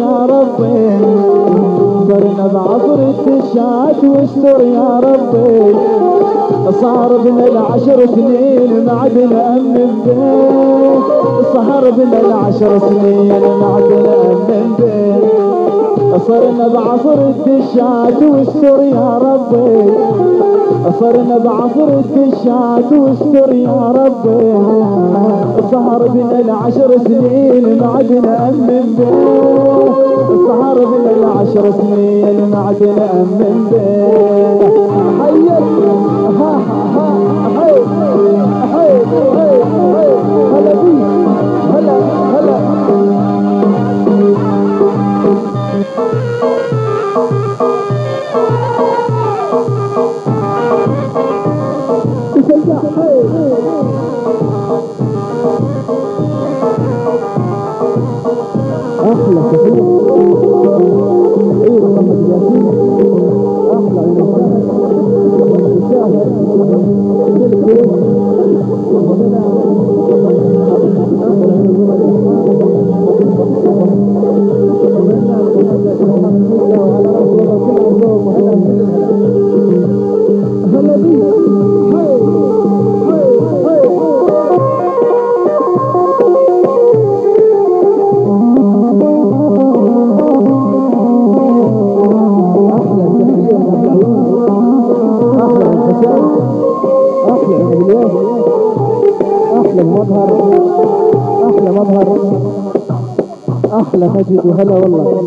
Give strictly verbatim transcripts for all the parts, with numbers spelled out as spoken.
يا ربي صرنا بعصر الدشات واستر يا ربي صار بنا العشر سنين ما عاد نأمن بيه صار بنا العشر سنين ما عاد نأمن بيه صرنا بعصر الدشات واستر يا ربي صرنا بعصر الدشات واستر يا ربي صار بنا العشر سنين ما عاد نأمن بيه صار بنا العشر سنين ما عاد نأمن بيه حي ها ها حي حي حي حي هلا بي هلا هلا احلى كثير ايوه محمد ياسين احلى احلى مظهر احلى مجد وهلا والله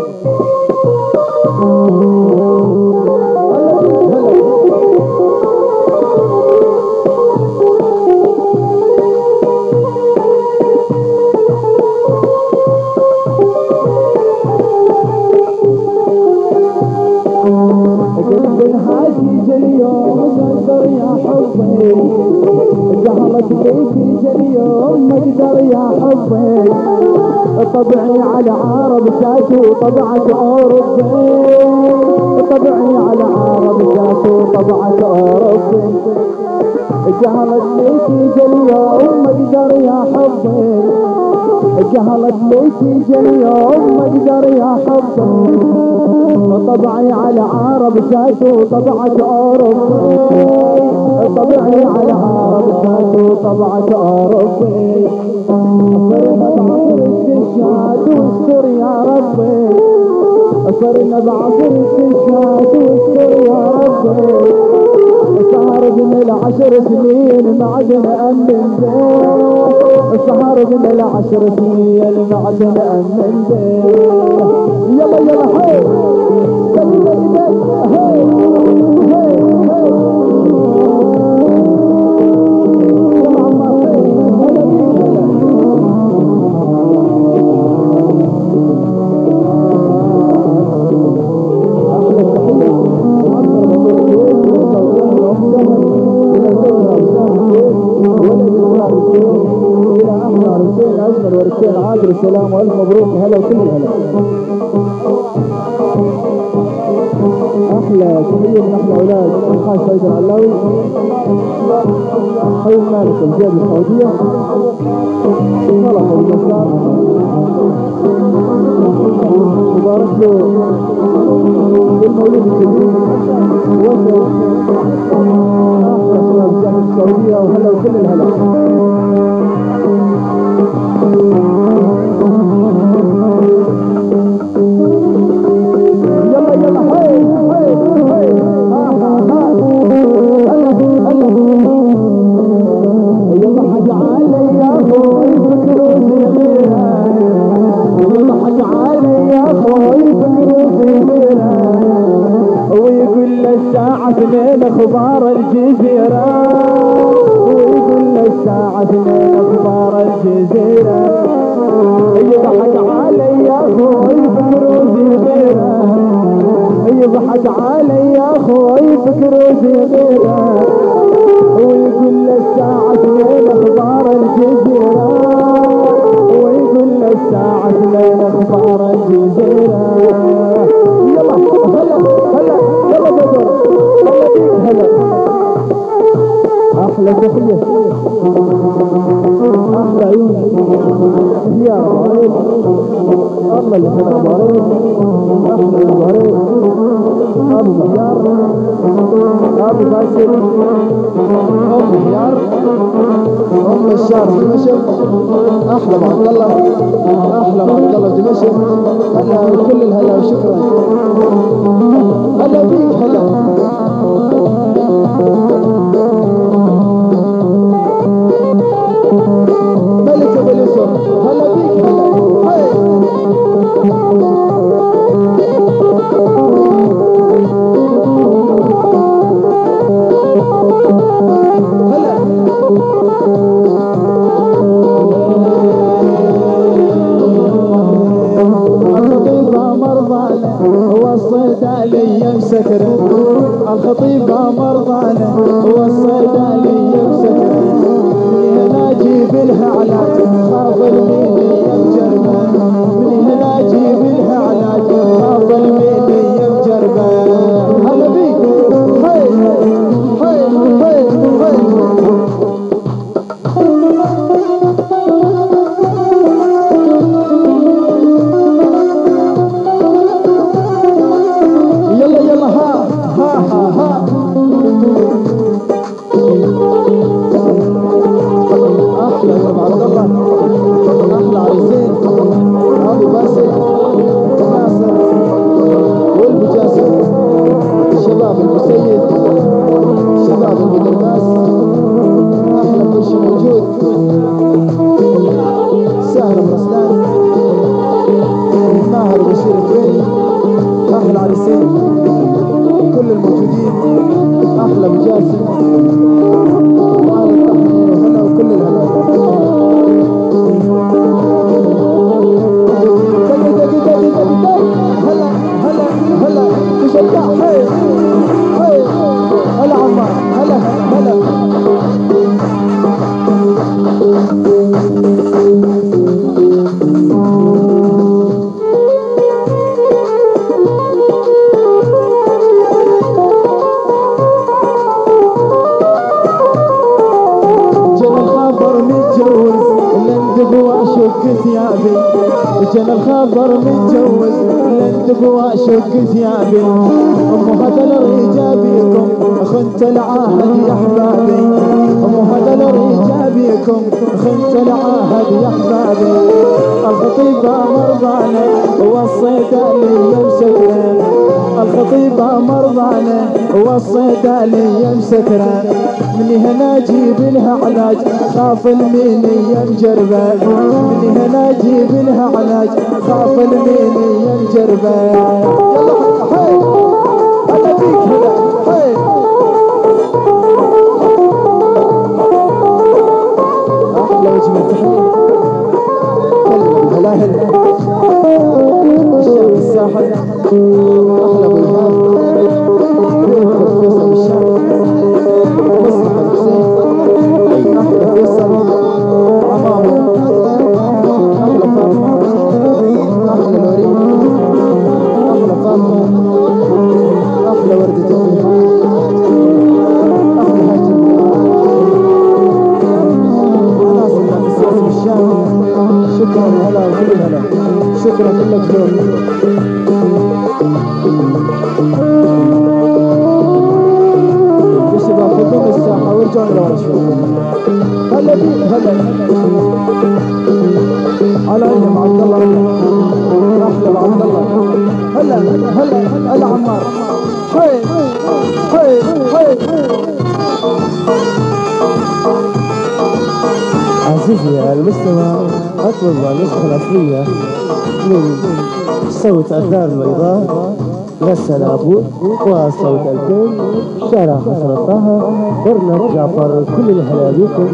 قلب الحاجي اليوم قدر يا حبي زهرة بيتي اليوم مقدر يا حبي طبعي على عرب ساتو طبعك اوروبي طبعي على عرب ساتو طبعك اوروبي جهلت بيتي اليوم مقدر يا حبي جهلت بيتي اليوم مقدر يا حبي طبعي على عرب ساتو طبعك اوروبي طبعي على عرب ساتو طبعك اوروبي صرنا بعصر الدشات واستر يا ربي صرنا بعصر الدشات واستر يا ربي صار بنا العشر سنين ما عاد نأمن بيه صار بنا العشر سنين ما عاد نأمن بيه يلا يلا حي بدي بدي بدي هي هي هي يلا عمار هي هلا بيك هلا احلى تحيه وعمر مبروك الى احلى رسين اجمل ورسين عادل السلام والف مبروك وهلا وكل الهلا احلى تحيه من احلى اولاد الحاج سيد العلاوي حي المالك الجاد السعوديه صلاح ابو الاسلام مبارك له بالمولود الكبير وجه احلى شباب الجامعه السعوديه وهلا وكل الهلا يلا يلا حي حي حي ها ها ها هلا هلا يلا حاج علي يا اخوي فكروسي غيرها يلا حاج علي يا اخوي فكروسي غيرها ويقول للساعة اثنين اخبار الجزيرة ويقول للساعة اثنين اخبار الجزيرة يضحك علي يا اخوي فكروسي غيرها يضحك علي يا اخوي فكروسي غيرها ويقول للساعة اثنين اخبار الجزيرة ويقول للساعة اثنين اخبار الجزيرة يلا هلا هلا يلا بدر هلا بيك هلا احلى تحية احلى عيون يا الله اللي البهرين احلى البهرين ابو مهيار ابو باسل ام مهيار ام الشعر في دمشق احلى ابو عبد الله احلى ابو عبد الله في دمشق هلا كل الهلا وشكرا هلا بيك هلا ملك ابو اليسر هلا بيك هلا هاي الصيدالية مسكرة الخطيبة مرضانة والصيدالية مسكرة من هنا جيب لها علاج خاف المينية مجربة من هنا جيب لها علاج خاف المينية مجربة هلا بيك هاي هاي هاي هاي كل الموجودين احلى مجاسم واهل التحميل وهلا وكل الهلا هلا هلا هلا تشجع هاي هاي هلا عمار هلا هلا ثيابي جن الخبر متجوز لندب واشق ثيابي ام هذا الرجال بيكم خنت العهد يا احبابي ام هذا الرجال بيكم خنت العهد يا احبابي الخطيبه مرضانه والصيداليه مسكران الخطيبه مرضانه والصيداليه مسكران من هنا جيب لها علاج خاف المينية مجربة من هنا جيب لها علاج خاف المينية مجربة يلا حي هلا بيك هلا حي أحلى وجه التحية هلا هلا الشعب الساحل أحلى أبو الهاب فيصل بالشام مصطفى حسين أحلى فيصل عمامة أحلى فاطمة أحلى لورين أحلى فاطمة أحلى وردة أمي أحلى هاجر ناس الناس بالشام شكرا هلا وكل هلا شكرا كلك دور الشباب خذوا الساحة وارجعوا لورا شوي هلا بيك هلا على عيني عبد الله احلى عبد الله هلا هلا هلا عمار هاي هاي هاي عزيزي المستمع اطلب النسخة الأصلية من صوت الدار البيضاء غسل أبوه وصوت الكل شارع حسن الطه برنامج جعفر كل الهلا بكم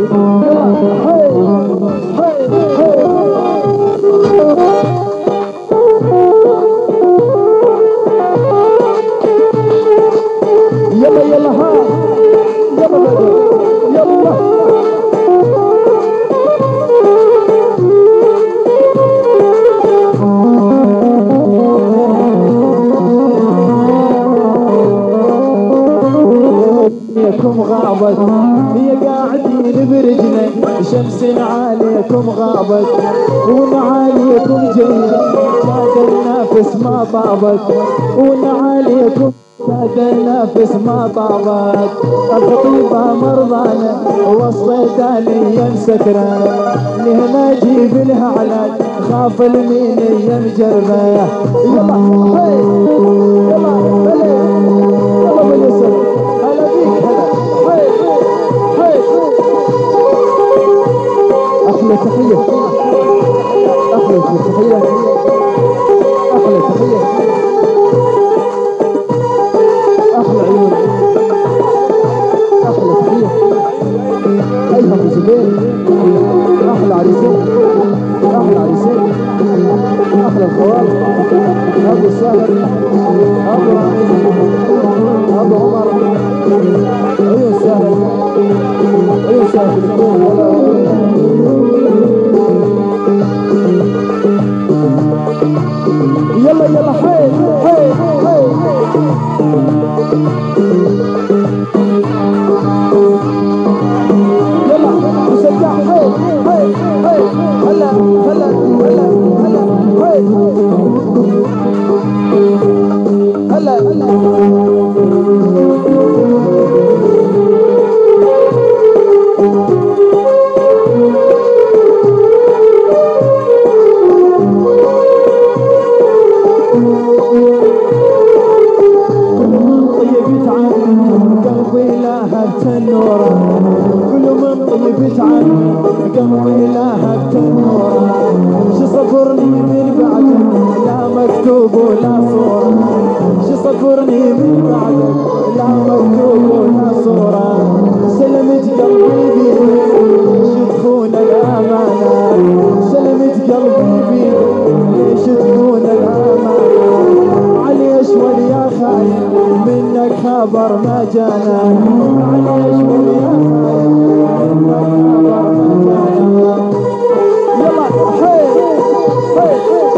يلا يلا ها يلا بدر يلا غابت هي قاعدين برجلي شمس عليكم غابت ونعاليكم جيت كاد النفس ما طابت ونعاليكم كاد النفس ما طابت الخطيبة مرضانة والصيدلية مسكرة لهنا جيب لها علاج خاف المينية مجربة يلا هي يلا بلي يلا باليسر هلا بيك هلا هي هي أحلى تحية أحلى تحية أحلى تحية أحلى عيون أحلى تحية أيها الزبير أحلى عريسين أحلى عريسين أحلى الخوال أبو سهل أبو رميز أبو عمر عيون سهل عيون سهل يلا يلا حي حي حي يلا نشجع حي حي حي هلا هلا هلا هلا حي هلا هلا النورة كل من طيبت عنه قلبي لهبت النورة شو صبرني من بعدك لا مكتوب ولا صورة شو صبرني من بعدك لا مكتوب ولا صورة سلمت قلبي بيدك ليش تخون الأمانة سلمت قلبي بيدك ليش تخون الأمانة عليش وليا خايف منك خبر ما جانا عليش وليا خايف منك خبر ما جانا يلا حي حي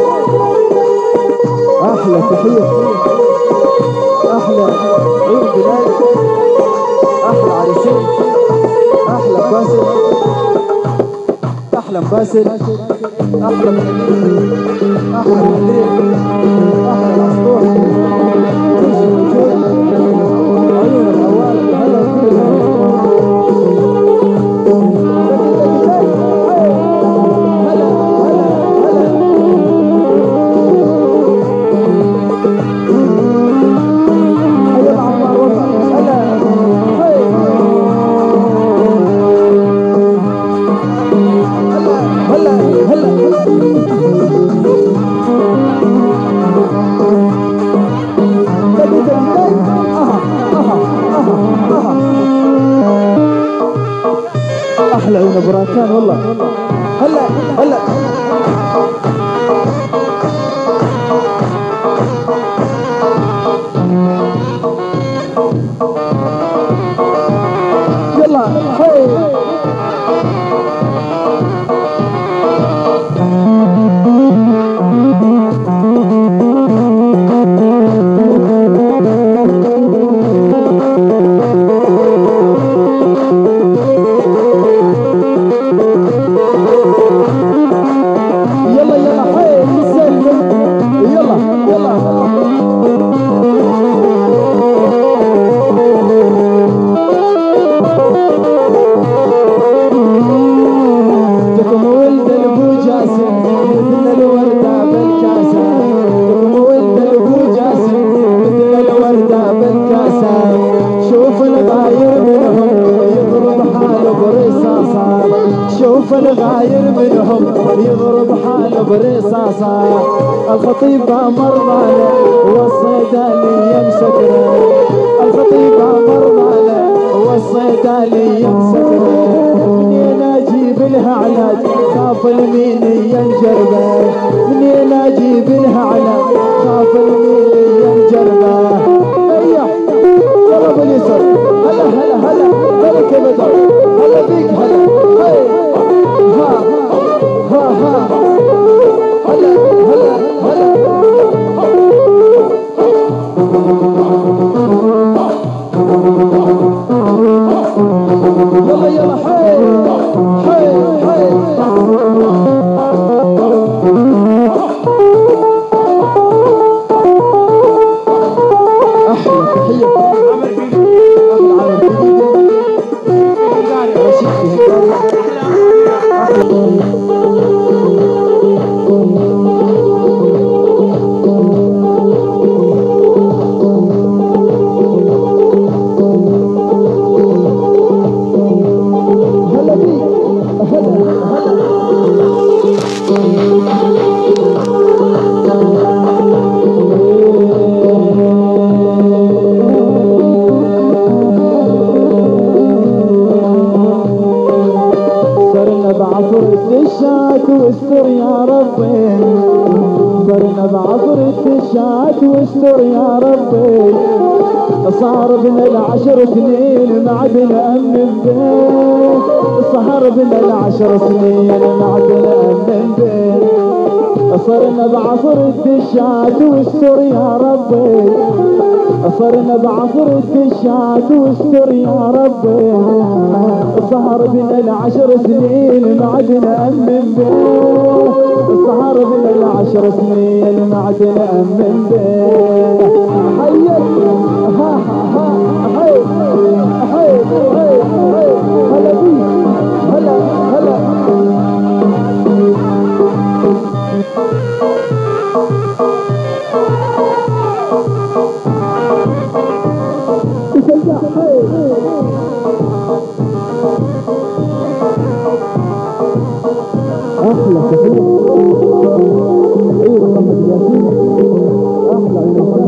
احلى تحية احلى عيد بلاد احلى عريسين احلى باسل احلى باسل احلى مهدي احلى مهدي احلى الاسطول عيون الهوال هلا هلا هلا هلا هيا عمار وطن هلا هلا هلا احلى عيون براكان والله هلا هلا يلا حي الغاير منهم يضرب حاله برصاصة الخطيبة مرضانة والصيدلية مسكرة الخطيبة مرضانة والصيدلية مسكرة منين اجيب لها علاج خاف المينية مجربة منين اجيب لها علاج خاف المينية مجربة ايوه ضرب اليسر هلا هلا هلا هلا كبدر هلا بيك هلا هي ها ها ها هلا هلا هلا يلا يلا حي حي الدشات واستر يا ربي. صار بنا العشر سنين ما عاد نأمن بيت، صار بنا العشر سنين ما عاد نأمن بيت. صرنا بعصر الدشات واستر يا ربي، صرنا بعصر الدشات واستر يا ربي. صار بنا العشر سنين ما عاد نأمن بيت، صار بنا العشر سنين ما عاد نأمن بيت. حيك ها ها حي حي حي حي هلا بيك هلا هلا. تشجع حي احلى تحيه تحيه محمد ياسين. احلى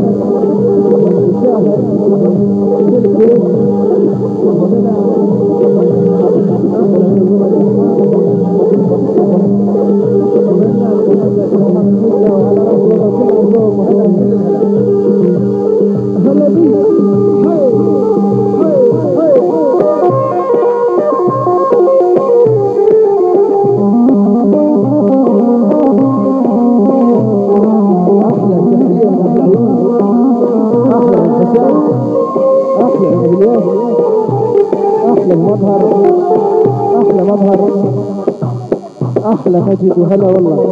هلا بيك حي حي حي. احلى اليوم احلى المظهر احلى مظهر احلى مجد وهلا والله.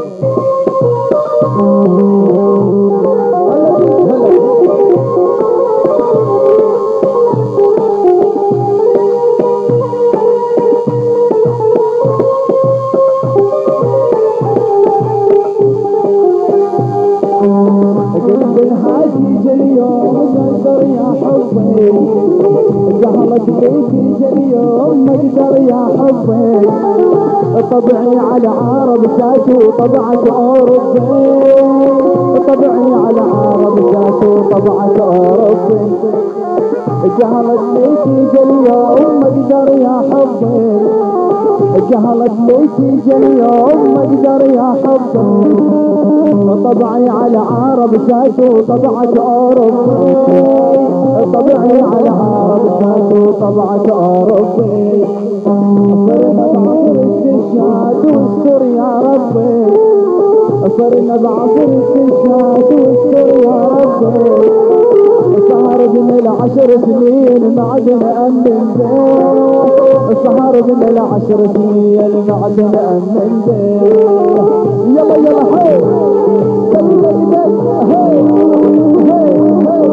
قلب الحاجي اليوم قدر يا حبي، جهلت بيتي اليوم مقدر يا حبي. طبعي على عرب ساتو طبعك اوروبي، طبعي على عرب ساتو طبعك اوروبي. جهلت بيتي اليوم مقدر يا حبي، جهلت بيتي اليوم مقدر يا حبي. طبعي على عرب ساتو طبعك اوروبي، طبعي على عرب ساتو طبعك اوروبي. صرنا بعصر الدشات واستر يا ربي، صرنا بعصر الدشات واستر يا ربي. صار بنا العشر سنين ما عاد نأمن بيت، صار بنا العشر سنين ما عاد نأمن بيت. يلا يلا حي سوي ايدك هي هي هي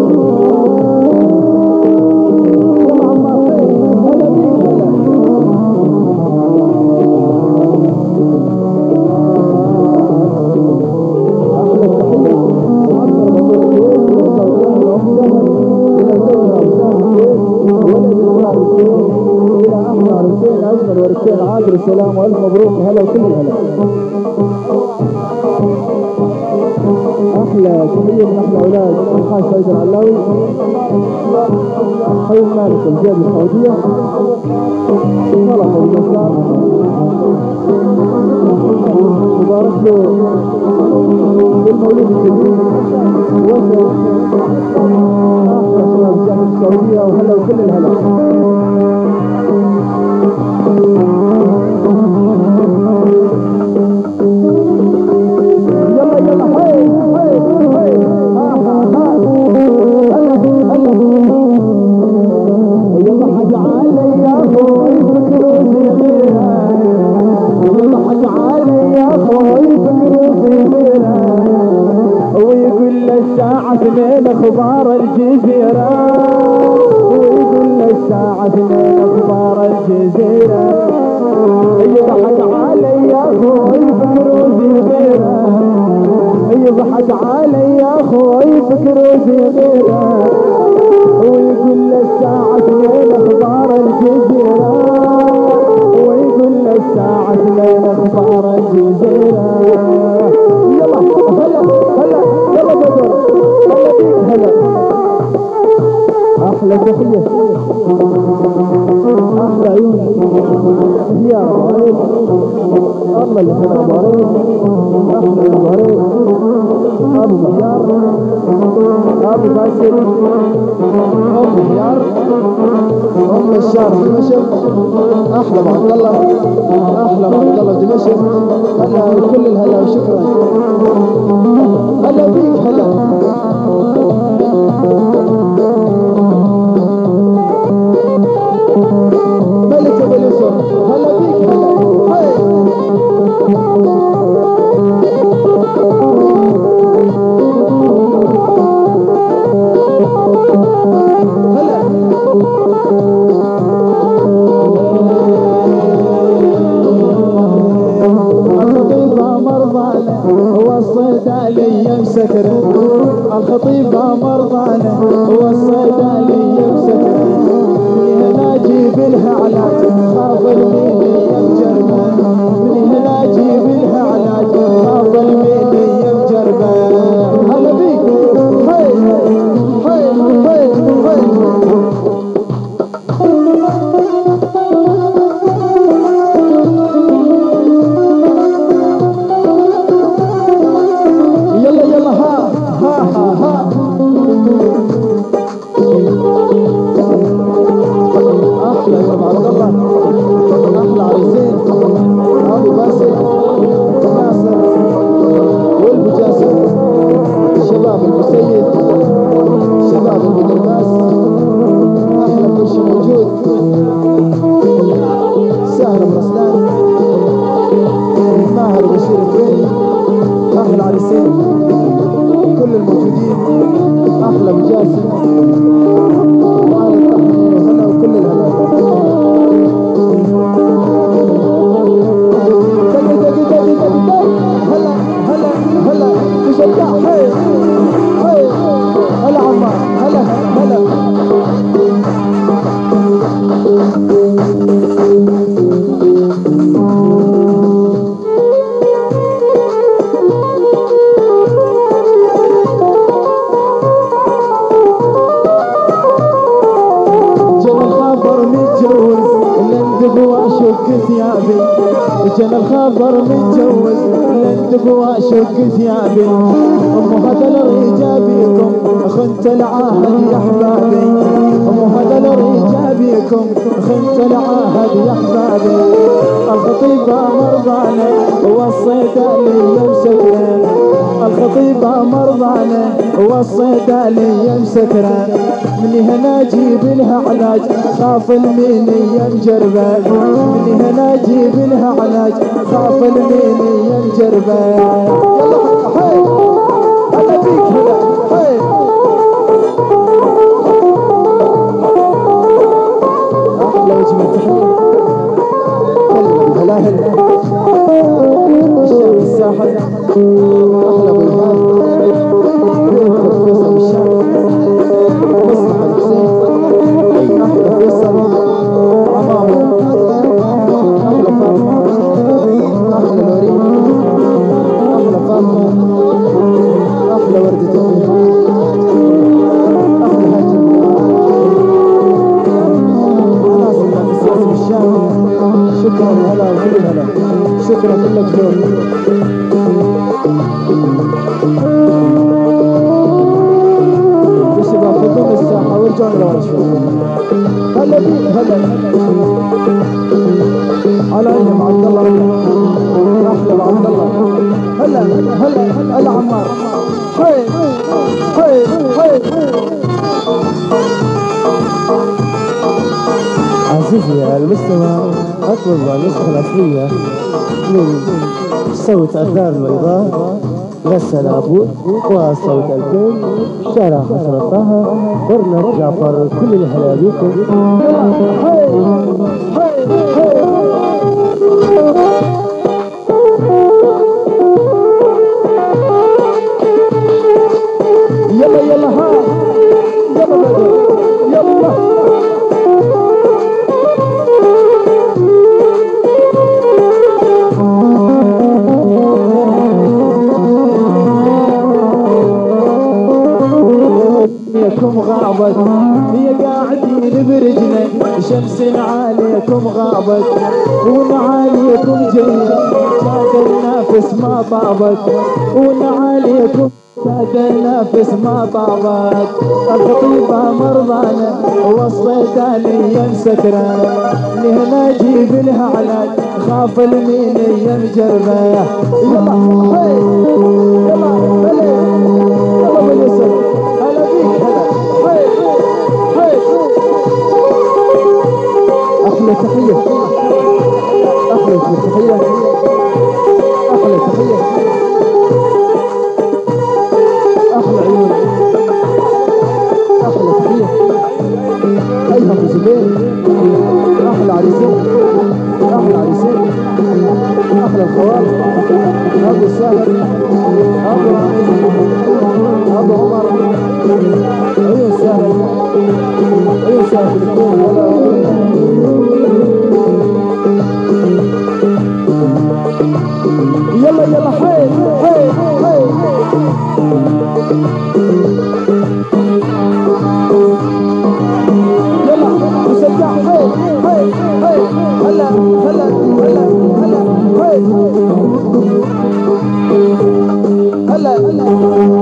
يلا عمار هي هلا بيك هلا. احلى تحيه واكثر مبروك الى زوجها وسام الشيخ ولد الوالدين الى احلى عرسين اجمل ورثين عادل. السلام والف مبروك هلا وكل هلا. احلى تحيه من احلى اولاد الحاج سيد العلاوي حي المالك الجاد السعوديه صلاح الجسار مبارك له بالمولود الجديد. وصل احلى شباب الجامعه السعوديه وهلا وكل الهلا. يلا يلا حي حي حي ها ها ها هلا هلا يلا حاج علي يا اخوي فكروا زينها، يلا حاج علي يا اخوي فكروا زينها. ويقول له الساعة اثنين اخبار الجزيرة، ويقول له الساعة اثنين اخبار الجزيرة. يضحك علي يا اخوي فكروا زينها، يضحك علي يا اخوي فكروا زينها. ويقول له الساعة اثنين اخبار الجزيرة، ويقول له الساعة اثنين اخبار الجزيرة. يلا هلا هلا يلا بدر هلا بيك هلا. احلى تحية احلى عيون يا ابو الله اللي هلا ابو احلى ابو بحيار ابو باسل ام بحيار ام الشارع دمشق احلى ابو عبد الله احلى ابو عبد الله دمشق هلا وكل الهلا وشكرا هلا بيك هلا ملك ابو اليسر هلا بيك هلا هاي الصيدالية مسكرة الخطيبة مرضانة والصيدالية مسكرة من هنا جيب لها علاج خاف الميلية مجربة من هنا جيب لها علاج خاف الميلية مجربة هلا بيك هاي هاي هاي هاي جن الخبر متجوز لندب واشق ثيابي ام هذا الرجابيكم خنت العهد يا احبابي ام هذا الرجابيكم خنت العهد يا احبابي الخطيبه مرضانه والصيداليه مسكره الخطيبه مرضانه والصيداليه مسكره من هنا جيب لها علاج خاف المينيه مجربه من هنا جيب لها علاج خاف المينيه مجربه يلا حي هلا بيك هلا حي احلى وجبه تحيه هلا هلا الشعب الساحل احلى بالهاب فيصل بالشام مصلح الحسين احلى فيصل عمامه احلى فاطمه احلى لورين احلى فاطمه احلى ورده امي احلى هاجم ناس السياسي بالشام شكرا هلا وكل هلا شكرا كلك ذوق الشباب خذون الساحه وارجعوا لورا شوي هلا بيك هلا على عيني ابو عبد الله احلى ابو عبد الله هلا هلا هلا عمار حي حي حي عزيزي المستمع اطلب النسخه الاصليه من صوت الدار البيضاء غسل أبوه وصوت الفيل شارع حسن طه برنامج جعفر كل الهلا بكم يلا يلا ها يلا يلا عليكم غابت هي قاعدين برجنا شمس عليكم غابت ونعاليكم جاية جاد النفس ما طابت ونعاليكم ساد النفس ما طابت الخطيبة مرضانة والصيدلية مسكرة لهنا جيب لها علاج خاف المينية مجربة يلا هي يلا هلا يلا باليسر هلا بيك هلا هي هي احلى تحية احلى تحية احلى تحية احلى عيون احلى تحية ايها ابو زبير احلى عريسين احلى عريسين احلى الخوال ابو السهر ابو رامز ابو عمر عيون سهر عيون سهر يلا يلا حي حي حي يلا مسجع حي حي حي هلا هلا هلا هلا حي هلا هلا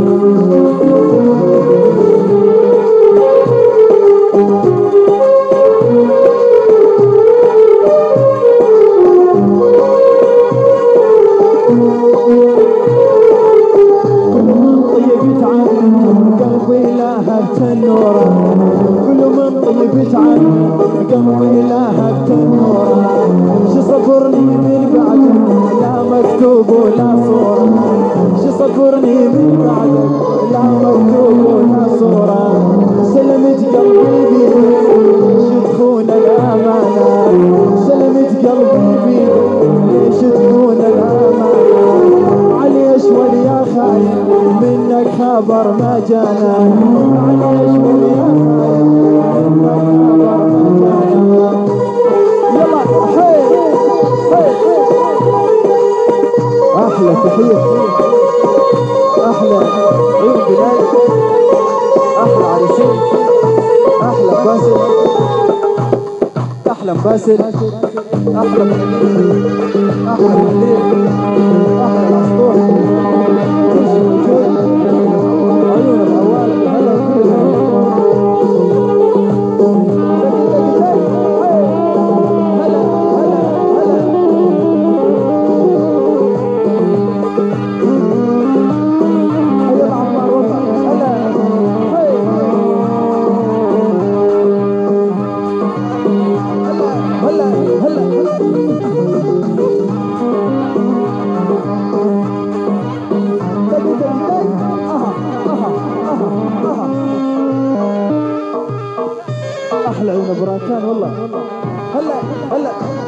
النورة كل من طيب تعب قلبي لها النورة شي صبرني من بعدك لا مكتوب ولا صورة شي صبرني من بعدك لا مكتوب ولا صورة سلمت قلبي بيدك ليش تخون الأمانة سلمت قلبي بيدك ليش تخون الأمانة علي اشول يا خايف منك خبر ما جانا علي اشول يا خايف منك خبر ما جانا يلا حي حي احلى تحية احلى عيون بلال احلى عريسين احلى باسل احلى باسل احلى مهدي احلى مهدي احلى الاسطول عيون الاوال هلا فيها هلا هلا هلا هيا عمار وطن هلا هلا هلا احلى عيون ابو راكان والله هلا هلا